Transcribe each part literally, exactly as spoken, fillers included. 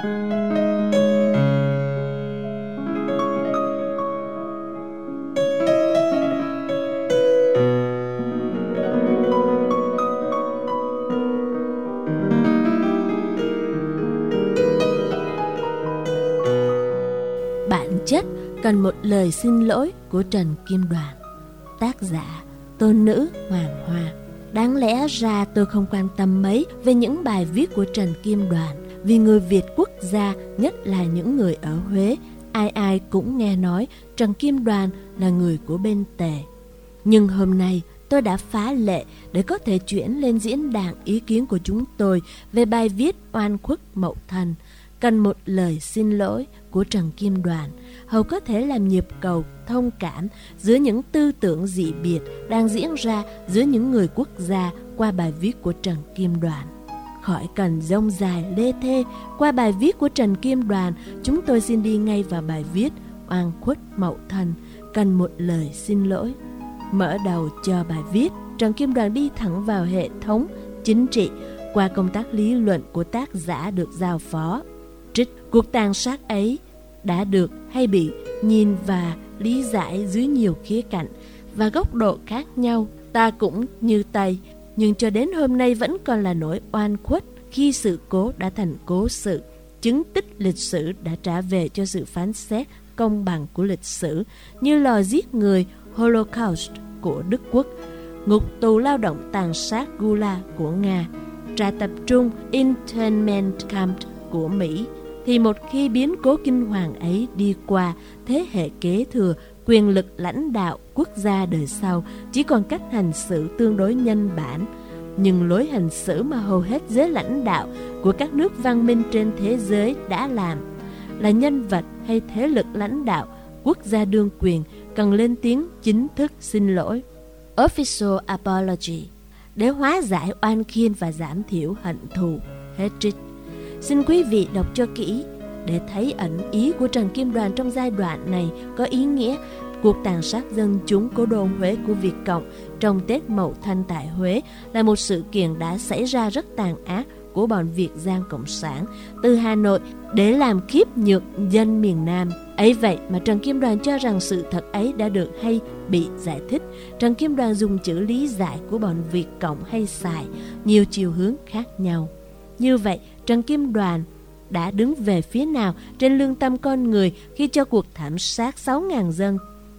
Bản chất cần một lời xin lỗi của Trần Kim Đoàn. Tác giả Tôn nữ Hoàng Hoa. Đáng lẽ ra tôi không quan tâm mấy về những bài viết của Trần Kim Đoàn, vì người Việt quốc gia, nhất là những người ở Huế, ai ai cũng nghe nói Trần Kim Đoàn là người của bên Tề. Nhưng hôm nay tôi đã phá lệ để có thể chuyển lên diễn đàn ý kiến của chúng tôi về bài viết oan khuất Mậu Thân, cần một lời xin lỗi của Trần Kim Đoàn, hầu có thể làm nhịp cầu thông cảm giữa những tư tưởng dị biệt đang diễn ra giữa những người quốc gia qua bài viết của Trần Kim Đoàn. Khỏi cần dông dài lê thê qua bài viết của Trần Kim Đoàn, chúng tôi xin đi ngay vào bài viết oan khuất Mậu Thân, cần một lời xin lỗi. Mở đầu cho bài viết, Trần Kim Đoàn đi thẳng vào hệ thống chính trị qua công tác lý luận của tác giả được giao phó. Trích cuộc tàn sát ấy đã được hay bị nhìn và lý giải dưới nhiều khía cạnh và góc độ khác nhau. Ta cũng như Tây, nhưng cho đến hôm nay vẫn còn là nỗi oan khuất khi sự cố đã thành cố sự. Chứng tích lịch sử đã trả về cho sự phán xét công bằng của lịch sử, như lò giết người Holocaust của Đức Quốc, ngục tù lao động tàn sát Gulag của Nga, trại tập trung Internment Camp của Mỹ. Thì một khi biến cố kinh hoàng ấy đi qua, thế hệ kế thừa quyền lực lãnh đạo quốc gia đời sau chỉ còn cách hành xử tương đối nhân bản. Nhưng lối hành xử mà hầu hết giới lãnh đạo của các nước văn minh trên thế giới đã làm, là nhân vật hay thế lực lãnh đạo quốc gia đương quyền cần lên tiếng chính thức xin lỗi, official apology, để hóa giải oan khiên và giảm thiểu hận thù. Hết trích. Xin quý vị đọc cho kỹ để thấy ẩn ý của Trần Kim Đoàn trong giai đoạn này có ý nghĩa. Cuộc tàn sát dân chúng cố đô Huế của Việt Cộng trong Tết Mậu Thân tại Huế là một sự kiện đã xảy ra rất tàn ác của bọn Việt Giang Cộng sản từ Hà Nội để làm khiếp nhược dân miền Nam. Ấy vậy mà Trần Kim Đoàn cho rằng sự thật ấy đã được hay bị giải thích. Trần Kim Đoàn dùng chữ lý giải của bọn Việt Cộng hay xài nhiều chiều hướng khác nhau. Như vậy, Trần Kim Đoàn đã đứng về phía nào trên lương tâm con người khi cho cuộc thảm sát sáu nghìn dân?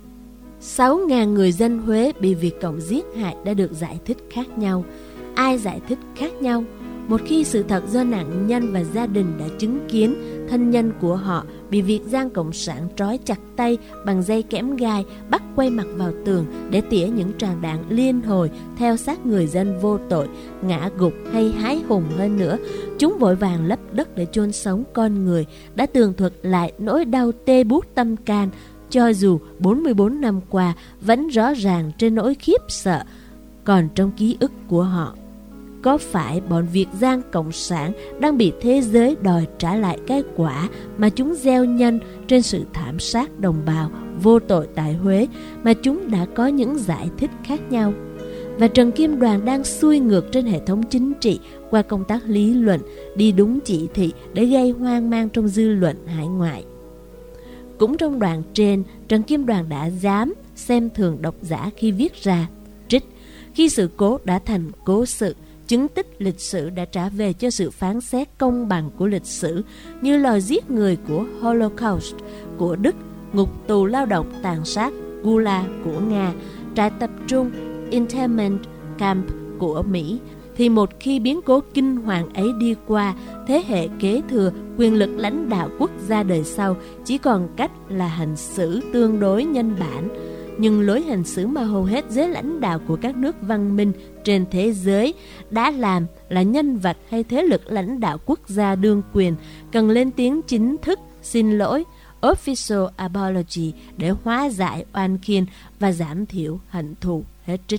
sáu nghìn người dân Huế bị Việt Cộng giết hại đã được giải thích khác nhau. Ai giải thích khác nhau? Một khi sự thật do nạn nhân và gia đình đã chứng kiến, thân nhân của họ bị Việt Giang Cộng sản trói chặt tay bằng dây kẽm gai, bắt quay mặt vào tường để tỉa những tràng đạn liên hồi theo xác người dân vô tội, ngã gục hay hái hùng hơn nữa. Chúng vội vàng lấp đất để chôn sống con người, đã tường thuật lại nỗi đau tê buốt tâm can, cho dù bốn mươi bốn năm qua vẫn rõ ràng trên nỗi khiếp sợ còn trong ký ức của họ. Có phải bọn Việt Giang Cộng sản đang bị thế giới đòi trả lại cái quả mà chúng gieo nhân trên sự thảm sát đồng bào vô tội tại Huế mà chúng đã có những giải thích khác nhau? Và Trần Kim Đoàn đang xuôi ngược trên hệ thống chính trị qua công tác lý luận, đi đúng chỉ thị để gây hoang mang trong dư luận hải ngoại. Cũng trong đoạn trên, Trần Kim Đoàn đã dám xem thường độc giả khi viết ra, trích, khi sự cố đã thành cố sự, chứng tích lịch sử đã trả về cho sự phán xét công bằng của lịch sử, như lò giết người của Holocaust của Đức, ngục tù lao động tàn sát Gulag của Nga, trại tập trung Internment Camp của Mỹ. Thì một khi biến cố kinh hoàng ấy đi qua, thế hệ kế thừa quyền lực lãnh đạo quốc gia đời sau chỉ còn cách là hành xử tương đối nhân bản. Nhưng lối hành xử mà hầu hết giới lãnh đạo của các nước văn minh trên thế giới đã làm, là nhân vật hay thế lực lãnh đạo quốc gia đương quyền cần lên tiếng chính thức xin lỗi, official apology, để hóa giải oan khiên và giảm thiểu hận thù. Hết trích.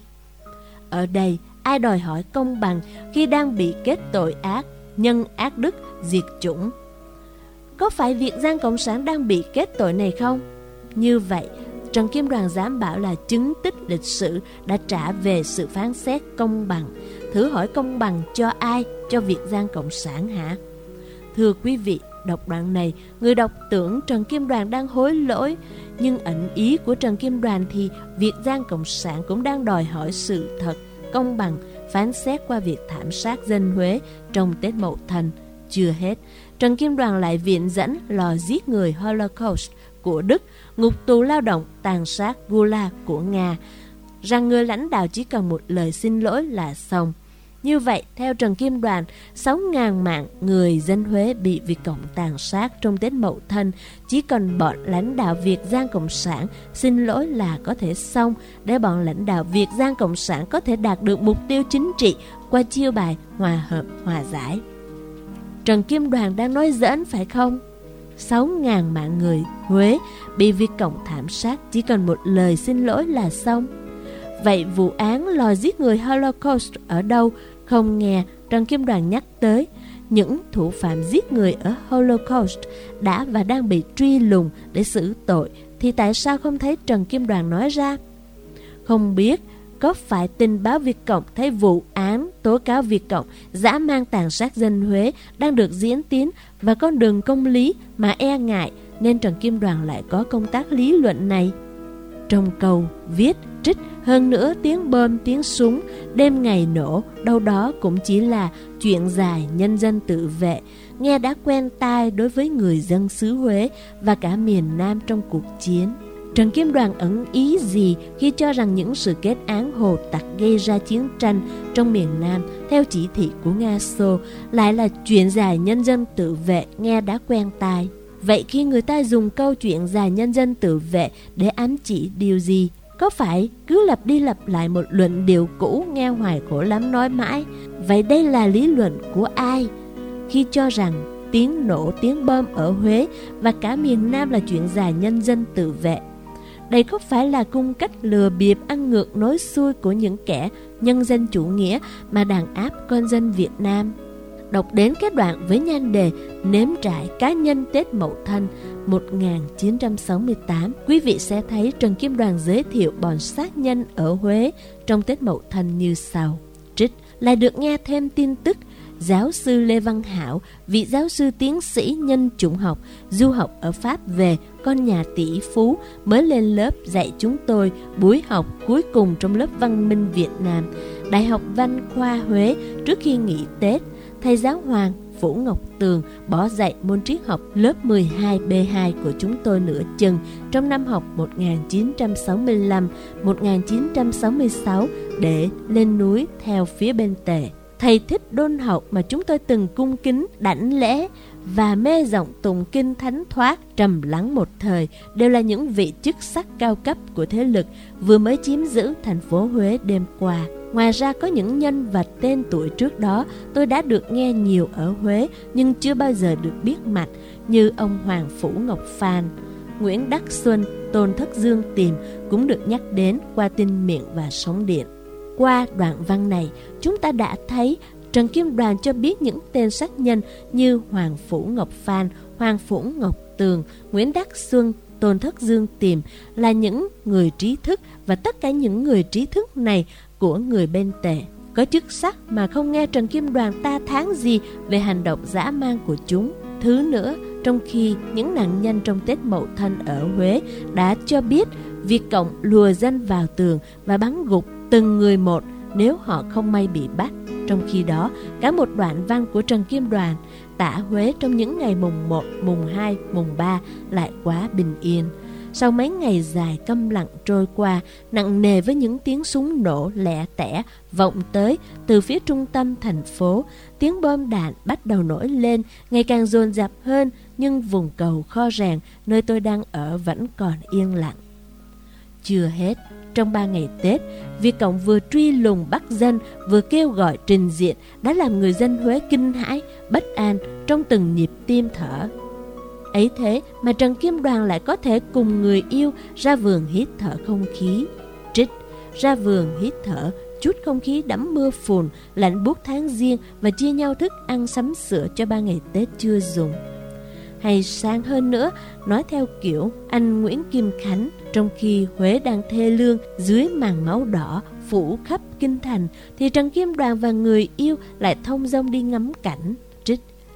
Ở đây, ai đòi hỏi công bằng khi đang bị kết tội ác, nhân ác đức, diệt chủng? Có phải Việt Giang Cộng sản đang bị kết tội này không? Như vậy, Trần Kim Đoàn dám bảo là chứng tích lịch sử đã trả về sự phán xét công bằng. Thử hỏi công bằng cho ai? Cho Việt Giang Cộng sản hả? Thưa quý vị, đọc đoạn này, người đọc tưởng Trần Kim Đoàn đang hối lỗi. Nhưng ẩn ý của Trần Kim Đoàn thì Việt Giang Cộng sản cũng đang đòi hỏi sự thật, công bằng, phán xét qua việc thảm sát dân Huế trong Tết Mậu Thân. Chưa hết, Trần Kim Đoàn lại viện dẫn lò giết người Holocaust của Đức, ngục tù lao động, tàn sát Gulag của Nga, rằng người lãnh đạo chỉ cần một lời xin lỗi là xong. Như vậy, theo Trần Kim Đoàn, sáu nghìn mạng người dân Huế bị Việt Cộng tàn sát trong Tết Mậu Thân, chỉ cần bọn lãnh đạo Việt Giang Cộng sản xin lỗi là có thể xong, để bọn lãnh đạo Việt Giang Cộng sản có thể đạt được mục tiêu chính trị qua chiêu bài hòa hợp hòa giải. Trần Kim Đoàn đang nói giỡn phải không? sáu nghìn mạng người Huế bị Việt Cộng thảm sát, chỉ cần một lời xin lỗi là xong. Vậy vụ án lò giết người Holocaust ở đâu? Không nghe Trần Kim Đoàn nhắc tới. Những thủ phạm giết người ở Holocaust đã và đang bị truy lùng để xử tội, thì tại sao không thấy Trần Kim Đoàn nói ra? Không biết có phải tình báo Việt Cộng thấy vụ án tố cáo Việt Cộng dã man tàn sát dân Huế đang được diễn tiến và con đường công lý mà e ngại, nên Trần Kim Đoàn lại có công tác lý luận này. Trong câu viết trích hơn nữa tiếng bom tiếng súng đêm ngày nổ, đâu đó cũng chỉ là chuyện dài nhân dân tự vệ, nghe đã quen tai đối với người dân xứ Huế và cả miền Nam trong cuộc chiến. Trần Kim Đoàn ẩn ý gì khi cho rằng những sự kết án hồ tặc gây ra chiến tranh trong miền Nam theo chỉ thị của Nga Xô lại là chuyện dài nhân dân tự vệ, nghe đã quen tai? Vậy khi người ta dùng câu chuyện dài nhân dân tự vệ để ám chỉ điều gì? Có phải cứ lặp đi lặp lại một luận điệu cũ nghe hoài khổ lắm nói mãi? Vậy đây là lý luận của ai khi cho rằng tiếng nổ tiếng bom ở Huế và cả miền Nam là chuyện dài nhân dân tự vệ? Đây có phải là cung cách lừa bịp ăn ngược nói xuôi của những kẻ nhân dân chủ nghĩa mà đàn áp con dân Việt Nam? Đọc đến cái đoạn với nhan đề Nếm trải cá nhân Tết Mậu Thân một nghìn chín trăm sáu mươi tám, quý vị sẽ thấy Trần Kim Đoàn giới thiệu bọn sát nhân ở Huế trong Tết Mậu Thân như sau. Trích lại được nghe thêm tin tức giáo sư Lê Văn Hảo, vị giáo sư tiến sĩ nhân chủng học, du học ở Pháp về, con nhà tỷ phú, mới lên lớp dạy chúng tôi buổi học cuối cùng trong lớp văn minh Việt Nam, Đại học Văn khoa Huế trước khi nghỉ Tết. Thầy giáo Hoàng Vũ Ngọc Tường bỏ dạy môn triết học lớp mười hai B hai của chúng tôi nửa chừng trong năm học một nghìn chín trăm sáu mươi lăm một nghìn chín trăm sáu mươi sáu để lên núi theo phía bên Tề. Thầy thích đôn hậu mà chúng tôi từng cung kính, đảnh lễ và mê giọng tụng kinh thánh thoát, trầm lắng một thời, đều là những vị chức sắc cao cấp của thế lực vừa mới chiếm giữ thành phố Huế đêm qua. Ngoài ra có những nhân vật tên tuổi trước đó tôi đã được nghe nhiều ở Huế nhưng chưa bao giờ được biết mặt, như ông Hoàng Phủ Ngọc Phan, Nguyễn Đắc Xuân, Tôn Thất Dương Tìm cũng được nhắc đến qua tin miệng và sóng điện. Qua đoạn văn này, chúng ta đã thấy Trần Kim Đoàn cho biết những tên sát nhân như Hoàng Phủ Ngọc Phan, Hoàng Phủ Ngọc Tường, Nguyễn Đắc Xuân, Tôn Thất Dương Tìm là những người trí thức, và tất cả những người trí thức này của người bên Tề có chức sắc mà không nghe Trần Kim Đoàn ta thán gì về hành động dã man của chúng. Thứ nữa, trong khi những nạn nhân trong Tết Mậu Thân ở Huế đã cho biết Việt Cộng lùa dân vào tường và bắn gục từng người một nếu họ không may bị bắt. Trong khi đó, cả một đoạn văn của Trần Kim Đoàn tả Huế trong những ngày mùng một, mùng hai, mùng ba lại quá bình yên. Sau mấy ngày dài câm lặng trôi qua, nặng nề với những tiếng súng nổ lẻ tẻ vọng tới từ phía trung tâm thành phố, tiếng bom đạn bắt đầu nổi lên, ngày càng dồn dập hơn, nhưng vùng cầu Kho Rèn, nơi tôi đang ở, vẫn còn yên lặng. Chưa hết, trong ba ngày Tết, Việt Cộng vừa truy lùng bắt dân, vừa kêu gọi trình diện, đã làm người dân Huế kinh hãi, bất an trong từng nhịp tim thở. Ấy thế mà Trần Kim Đoàn lại có thể cùng người yêu ra vườn hít thở không khí. Trích ra vườn hít thở, chút không khí đẫm mưa phùn, lạnh buốt tháng Giêng và chia nhau thức ăn sắm sửa cho ba ngày Tết chưa dùng. Hay sang hơn nữa, nói theo kiểu anh Nguyễn Kim Khánh, trong khi Huế đang thê lương dưới màn máu đỏ phủ khắp kinh thành, thì Trần Kim Đoàn và người yêu lại thông dong đi ngắm cảnh. Trích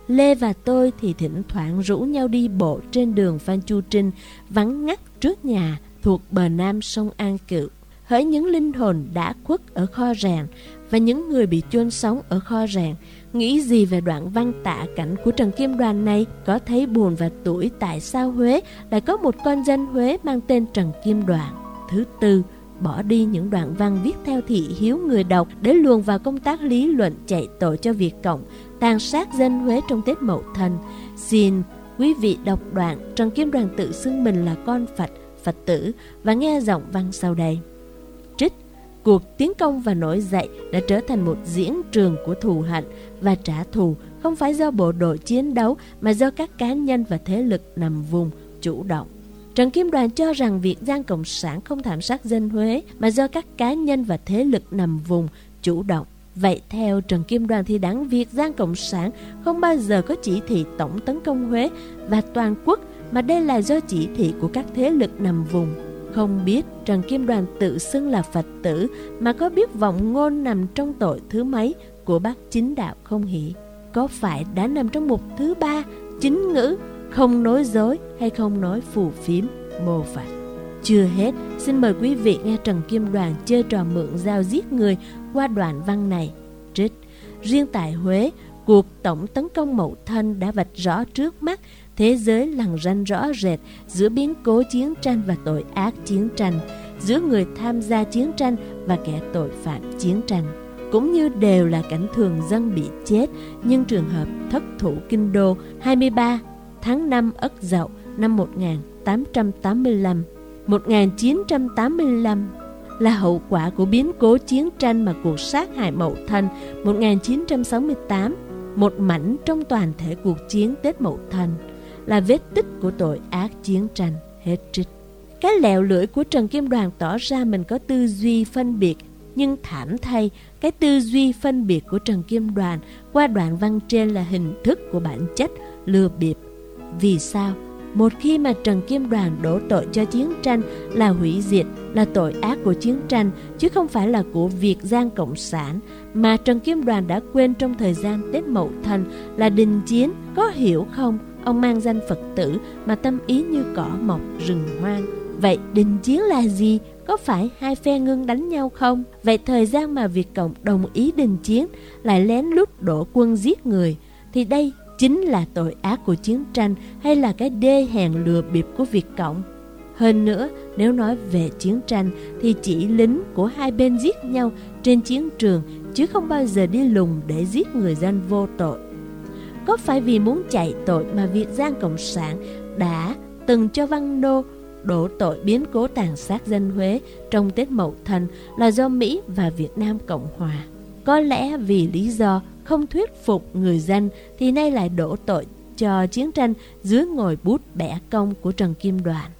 Lê và tôi thì thỉnh thoảng rủ nhau đi bộ trên đường Phan Chu Trinh vắng ngắt trước nhà thuộc bờ nam sông An Cựu. Hỡi những linh hồn đã khuất ở kho ràng và những người bị chôn sống ở kho ràng, nghĩ gì về đoạn văn tả cảnh của Trần Kim Đoàn này? Có thấy buồn và tủi tại sao Huế lại có một con dân Huế mang tên Trần Kim Đoàn? Thứ tư, bỏ đi những đoạn văn viết theo thị hiếu người đọc để luồn vào công tác lý luận chạy tội cho Việt Cộng tàn sát dân Huế trong Tết Mậu Thân. Xin quý vị đọc đoạn Trần Kim Đoàn tự xưng mình là con Phật, Phật tử và nghe giọng văn sau đây. Trích: cuộc tiến công và nổi dậy đã trở thành một diễn trường của thù hận và trả thù, không phải do bộ đội chiến đấu mà do các cá nhân và thế lực nằm vùng chủ động. Trần Kim Đoàn cho rằng Việt Giang Cộng sản không thảm sát dân Huế mà do các cá nhân và thế lực nằm vùng chủ động. Vậy theo Trần Kim Đoàn thì Đảng Việt Giang Cộng sản không bao giờ có chỉ thị tổng tấn công Huế và toàn quốc, mà đây là do chỉ thị của các thế lực nằm vùng. Không biết Trần Kim Đoàn tự xưng là Phật tử mà có biết vọng ngôn nằm trong tội thứ mấy của bác chính đạo không hỉ? Có phải đã nằm trong mục thứ ba, chính ngữ, không nói dối hay không nói phù phiếm, mô Phật? Chưa hết, xin mời quý vị nghe Trần Kim Đoàn chơi trò mượn dao giết người qua đoạn văn này. Trích: riêng tại Huế, cuộc tổng tấn công Mậu Thân đã vạch rõ trước mắt thế giới lằn ranh rõ rệt giữa biến cố chiến tranh và tội ác chiến tranh, giữa người tham gia chiến tranh và kẻ tội phạm chiến tranh, cũng như đều là cảnh thường dân bị chết. Nhưng trường hợp thất thủ Kinh Đô hai mươi ba tháng năm Ất Dậu năm một nghìn tám trăm tám mươi lăm một nghìn chín trăm tám mươi lăm là hậu quả của biến cố chiến tranh mà cuộc sát hại Mậu Thân một nghìn chín trăm sáu mươi tám, một mảnh trong toàn thể cuộc chiến Tết Mậu Thân, là vết tích của tội ác chiến tranh. Hết trích. Cái lẹo lưỡi của Trần Kim Đoàn tỏ ra mình có tư duy phân biệt, nhưng thảm thay, cái tư duy phân biệt của Trần Kim Đoàn qua đoạn văn trên là hình thức của bản chất lừa bịp. Vì sao? Một khi mà Trần Kim Đoàn đổ tội cho chiến tranh là hủy diệt, là tội ác của chiến tranh, chứ không phải là của Việt Giang Cộng sản, mà Trần Kim Đoàn đã quên trong thời gian Tết Mậu Thân là đình chiến, có hiểu không? Ông mang danh Phật tử mà tâm ý như cỏ mọc rừng hoang. Vậy đình chiến là gì? Có phải hai phe ngưng đánh nhau không? Vậy thời gian mà Việt Cộng đồng ý đình chiến lại lén lút đổ quân giết người, thì đây chính là tội ác của chiến tranh hay là cái đê hèn lừa bịp của Việt Cộng? Hơn nữa, nếu nói về chiến tranh thì chỉ lính của hai bên giết nhau trên chiến trường, chứ không bao giờ đi lùng để giết người dân vô tội. Có phải vì muốn chạy tội mà Việt Giang Cộng sản đã từng cho Văn Nô đổ tội biến cố tàn sát dân Huế trong Tết Mậu Thân là do Mỹ và Việt Nam Cộng Hòa? Có lẽ vì lý do không thuyết phục người dân thì nay lại đổ tội cho chiến tranh dưới ngòi bút bẻ công của Trần Kim Đoàn.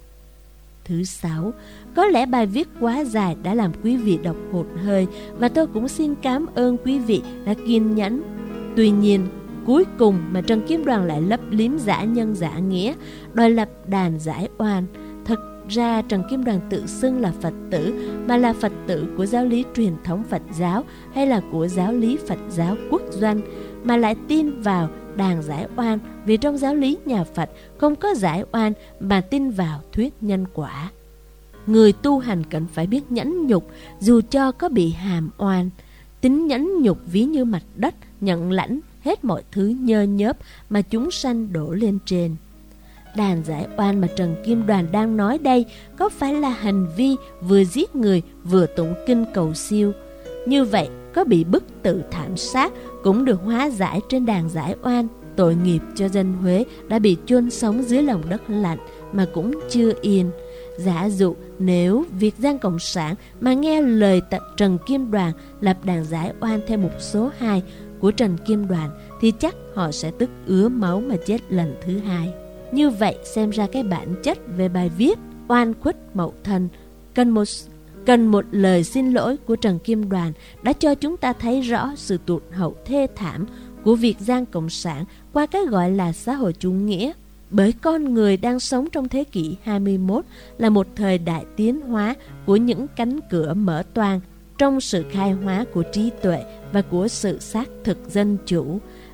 Thứ sáu, có lẽ bài viết quá dài đã làm quý vị đọc hụt hơi, và tôi cũng xin cảm ơn quý vị đã kiên nhẫn. Tuy nhiên, cuối cùng mà Trần Kim Đoàn lại lấp liếm giả nhân giả nghĩa, đòi lập đàn giải oan. Thật ra Trần Kim Đoàn tự xưng là Phật tử, mà là Phật tử của giáo lý truyền thống Phật giáo hay là của giáo lý Phật giáo quốc doanh, mà lại tin vào đàn giải oan, vì trong giáo lý nhà Phật không có giải oan mà tin vào thuyết nhân quả. Người tu hành cần phải biết nhẫn nhục dù cho có bị hàm oan. Tính nhẫn nhục ví như mặt đất nhận lãnh hết mọi thứ nhơ nhớp mà chúng sanh đổ lên trên. Đàn giải oan mà Trần Kim Đoàn đang nói đây có phải là hành vi vừa giết người vừa tụng kinh cầu siêu? Như vậy, có bị bức tử thảm sát cũng được hóa giải trên đàn giải oan. Tội nghiệp cho dân Huế đã bị chôn sống dưới lòng đất lạnh mà cũng chưa yên. Giả dụ nếu Việt Giang Cộng sản mà nghe lời tận Trần Kim Đoàn lập đàn giải oan theo mục số hai của Trần Kim Đoàn thì chắc họ sẽ tức ứa máu mà chết lần thứ hai. Như vậy xem ra cái bản chất về bài viết oan khuất Mậu Thân cần một cần một lời xin lỗi của Trần Kim Đoàn đã cho chúng ta thấy rõ sự tụt hậu thê thảm của Việt Giang Cộng sản qua cái gọi là xã hội chủ nghĩa. Bởi con người đang sống trong thế kỷ hai mươi mốt là một thời đại tiến hóa của những cánh cửa mở toang trong sự khai hóa của trí tuệ và của sự xác thực dân chủ.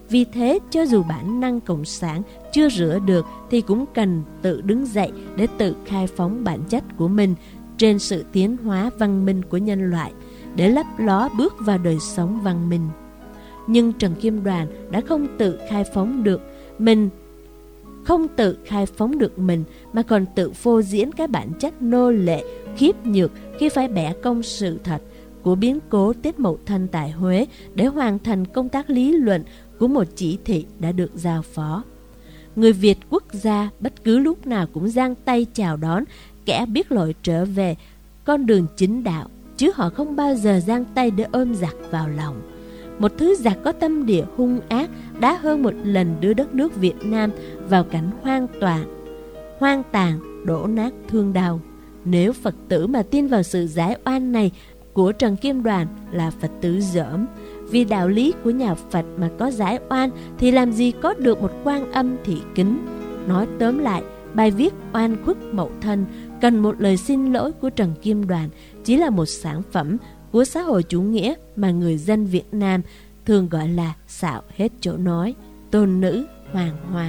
Vì thế, cho dù bản năng cộng sản chưa rửa được thì cũng cần tự đứng dậy để tự khai phóng bản chất của mình trên sự tiến hóa văn minh của nhân loại, để lấp ló bước vào đời sống văn minh. Nhưng Trần Kim Đoàn đã không tự khai phóng được mình, không tự khai phóng được mình mà còn tự phô diễn cái bản chất nô lệ khiếp nhược khi phải bẻ cong sự thật của biến cố Tết Mậu Thân tại Huế để hoàn thành công tác lý luận của một chỉ thị đã được giao phó. Người Việt quốc gia bất cứ lúc nào cũng giang tay chào đón kẻ biết lỗi trở về con đường chính đạo, chứ họ không bao giờ giang tay để ôm giặc vào lòng. Một thứ giặc có tâm địa hung ác đã hơn một lần đưa đất nước Việt Nam vào cảnh hoang toàn, hoang tàn, đổ nát thương đau. Nếu Phật tử mà tin vào sự giải oan này của Trần Kim Đoàn là Phật tử dởm. Vì đạo lý của nhà Phật mà có giải oan thì làm gì có được một Quan Âm thị kính. Nói tóm lại, bài viết Oan khuất Mậu Thân cần một lời xin lỗi của Trần Kim Đoàn chỉ là một sản phẩm của xã hội chủ nghĩa mà người dân Việt Nam thường gọi là xạo hết chỗ nói. Tôn nữ Hoàng Hoa.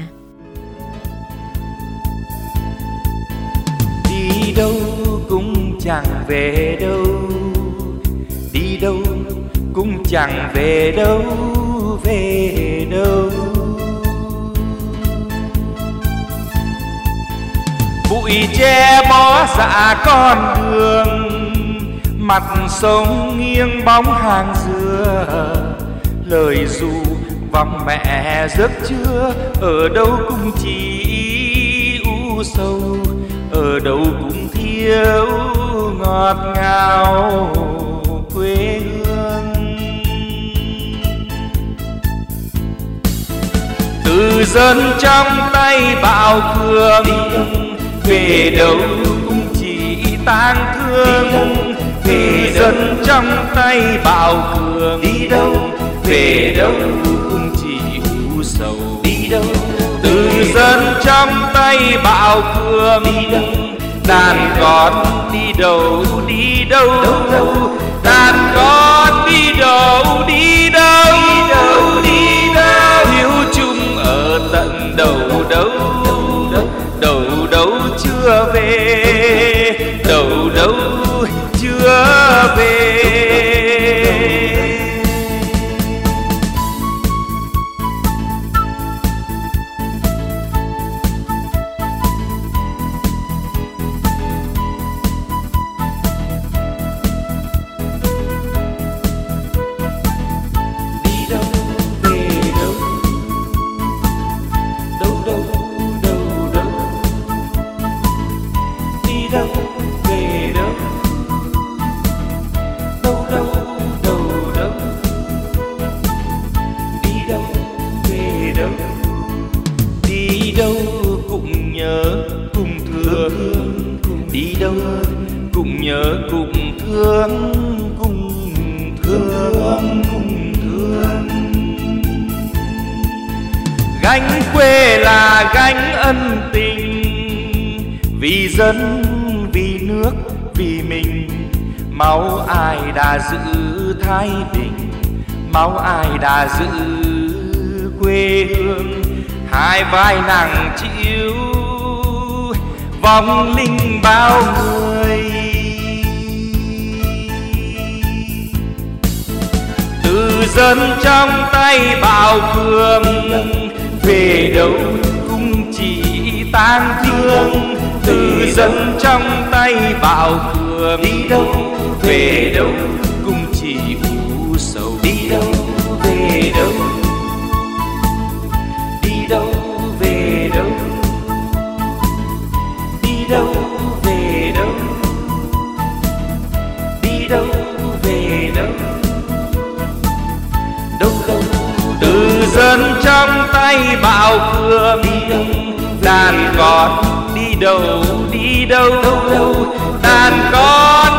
Đi đâu cũng chẳng về đâu, đi đâu cũng chẳng về đâu, về đâu. Bụi tre bó dạ con đường, mặt sông nghiêng bóng hàng dừa. Lời ru vòng mẹ giấc trưa, ở đâu cũng chỉ u sầu, ở đâu cũng thiếu ngọt ngào quê hương. Từ dân trong tay bạo cường, về đâu cũng chỉ tang thương. Về dân trong tay bạo cường, đi đâu về đâu cũng chỉ u sầu, đi đâu. Từ dân trong tay bạo cường, đi đâu đàn con đi đâu, đi đâu, đàn con đi đâu, đi đâu, đi đâu. Hiếu chung ở tận đầu đâu, đầu đâu chưa về, đầu đâu chưa về. Đi đâu cũng nhớ cũng thương, cũng thương, cũng thương. Gánh quê là gánh ân tình, vì dân, vì nước, vì mình. Máu ai đã giữ Thái Bình, máu ai đã giữ quê hương. Hai vai nặng chịu vong linh bao người. Từ dân trong tay bạo cường, về đâu cũng chỉ tang thương. Từ dân trong tay bạo cường, đi đâu về đâu cũng chỉ u sầu, đi đâu về đâu, đi đâu về đâu, đi đâu về đâu, đi đâu về đâu, đâu đâu. Từ dân trong tay bạo cường, đi đâu đàn con, đi đâu, đi đâu, đàn con